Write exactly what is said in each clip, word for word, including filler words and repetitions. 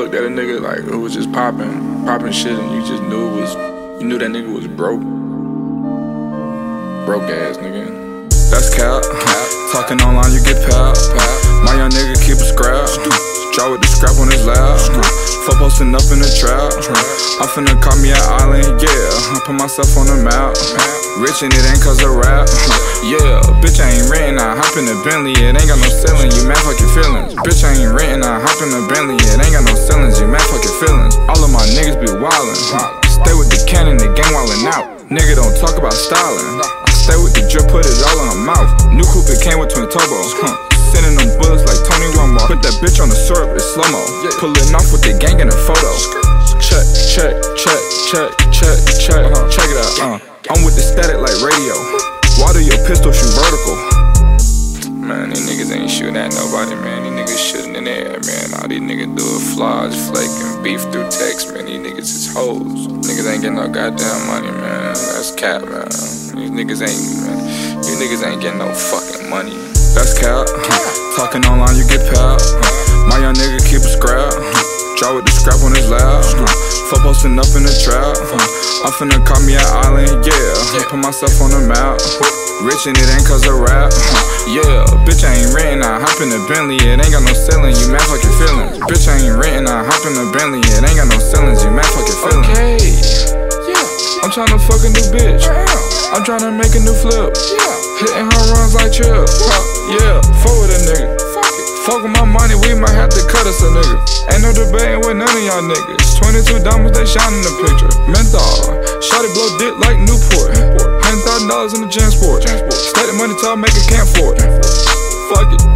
looked at a nigga like it was just popping, popping shit, and you just knew it was, you knew that nigga was broke, broke ass nigga. That's cap. cap. Talking online, you get pap. My young nigga keep a scrap. Draw with the scrap on his lap. For posting up in the trap. I'm finna call me an island, yeah. I put myself on the map. Rich and it ain't cause of rap. Yeah, bitch, I ain't renting, I hop in the Bentley. It ain't got no ceiling, you mad fuck your feelings. Bitch, I ain't renting, I hop in the Bentley. It ain't got no ceilings, you mad fuck your feelings. All of my niggas be wildin'. Stay with the cannon, the gang wildin' out. Nigga don't talk about styling. Stay with the drip, put it all in her mouth. New coupe, it came with twin turbos. Huh. Sending them bullets like Tony Romo. Put that bitch on the syrup, it's slow-mo. Pullin' off with the gang in a photo. Check, check, check, check, check, check, check it out. Uh. I'm with the static like radio. Water your pistol, shoot vertical. Man, these niggas ain't shooting at nobody, man. These niggas shooting in the air, man. All these niggas do is flaws, flaking, beef through text, man. These niggas is hoes. Niggas ain't getting no goddamn money, man. That's cap, man. These niggas ain't, man. These niggas ain't getting no fucking money. That's cap. Talking online, you get pap. My young nigga keep a scrap. Draw with the scrap on his lap. For posting up in the trap. I'm finna call me an island, yeah. Put myself on the map. Rich and it ain't cause of rap. Yeah, bitch, I ain't renting, I hop in the Bentley. It ain't got no ceiling, you mad fuck your feelings. Bitch, I ain't renting, I hop in the Bentley. It ain't got no ceilings, you mad fuck your feelings. Okay, yeah. I'm tryna fuck a new bitch. I'm tryna make a new flip. Hitting her runs like Chip. Yeah, fuck with a nigga. Fuck with my money, we might have to cut us a nigga. Ain't no debating with none of y'all niggas. twenty-two diamonds, they shine in the picture. Menthol, shawty blow dick like Newport. one hundred thousand dollars in the Jansport. Stack the money till I make a camp for it. Fuck it.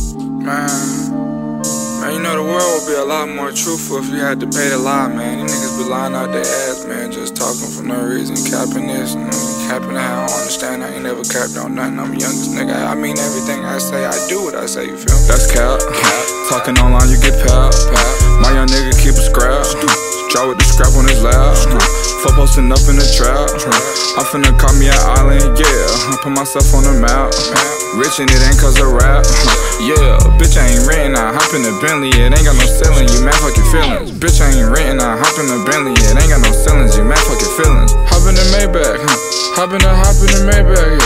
Man, man, you know the world would be a lot more truthful if you had to pay the lie, man. These niggas be lying out their ass, man, just talking for no reason, capping this and capping that. I don't understand, I ain't never capped on nothing. I'm the youngest nigga, I mean everything I say, I do what I say, you feel me? That's cap. cap. Talking online, you get pap. pap. My young nigga keep a scrap. Draw with the scrap on his lap. For posting up in the trap. I'm finna call me an island, yeah. I put myself on the map. Rich and it ain't cause of rap. Yeah, bitch, I ain't renting, I hop in the Bentley. It ain't got no ceiling, you mad fuck your feelings. Bitch, I ain't renting, I hop in the Bentley. It ain't got no ceilings, you mad fuck your feelings. Hop in the Maybach, hop in the, hop in the Maybach, yeah.